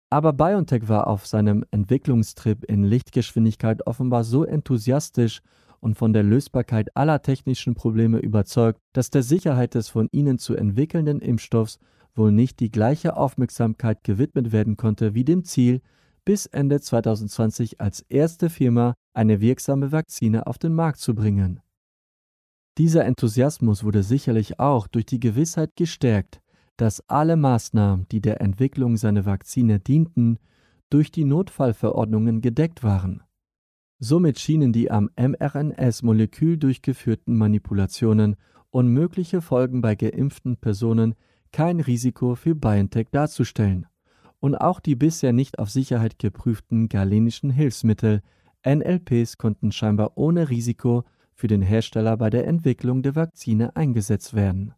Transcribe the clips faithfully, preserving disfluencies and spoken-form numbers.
Aber BioNTech war auf seinem Entwicklungstrip in Lichtgeschwindigkeit offenbar so enthusiastisch und von der Lösbarkeit aller technischen Probleme überzeugt, dass der Sicherheit des von ihnen zu entwickelnden Impfstoffs wohl nicht die gleiche Aufmerksamkeit gewidmet werden konnte wie dem Ziel, bis Ende zwanzig zwanzig als erste Firma eine wirksame Vakzine auf den Markt zu bringen. Dieser Enthusiasmus wurde sicherlich auch durch die Gewissheit gestärkt, dass alle Maßnahmen, die der Entwicklung seiner Vakzine dienten, durch die Notfallverordnungen gedeckt waren. Somit schienen die am mRNS-Molekül durchgeführten Manipulationen und mögliche Folgen bei geimpften Personen kein Risiko für BioNTech darzustellen. Und auch die bisher nicht auf Sicherheit geprüften galenischen Hilfsmittel, N L Ps, konnten scheinbar ohne Risiko für den Hersteller bei der Entwicklung der Vakzine eingesetzt werden.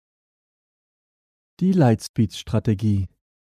Die Lightspeed-Strategie.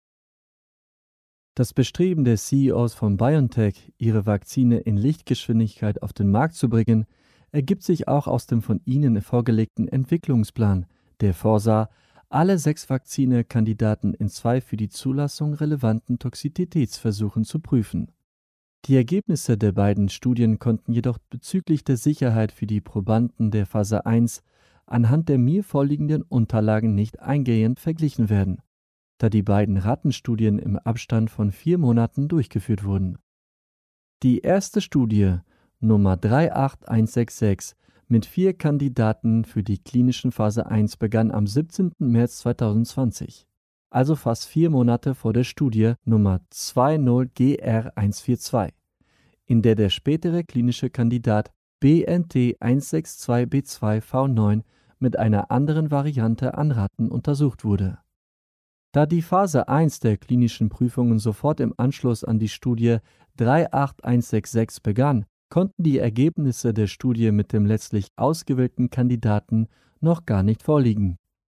Das Bestreben der C E Os von BioNTech, ihre Vakzine in Lichtgeschwindigkeit auf den Markt zu bringen, ergibt sich auch aus dem von ihnen vorgelegten Entwicklungsplan, der vorsah, alle sechs Vakzinekandidaten in zwei für die Zulassung relevanten Toxizitätsversuchen zu prüfen. Die Ergebnisse der beiden Studien konnten jedoch bezüglich der Sicherheit für die Probanden der Phase eins anhand der mir vorliegenden Unterlagen nicht eingehend verglichen werden, da die beiden Rattenstudien im Abstand von vier Monaten durchgeführt wurden. Die erste Studie, Nummer drei acht eins sechs sechs, mit vier Kandidaten für die klinischen Phase eins begann am siebzehnten März zweitausendzwanzig, also fast vier Monate vor der Studie Nummer zwei null G R eins vier zwei, in der der spätere klinische Kandidat B N T eins sechs zwei B zwei V neun mit einer anderen Variante an Ratten untersucht wurde. Da die Phase eins der klinischen Prüfungen sofort im Anschluss an die Studie drei acht eins sechs sechs begann, konnten die Ergebnisse der Studie mit dem letztlich ausgewählten Kandidaten noch gar nicht vorliegen.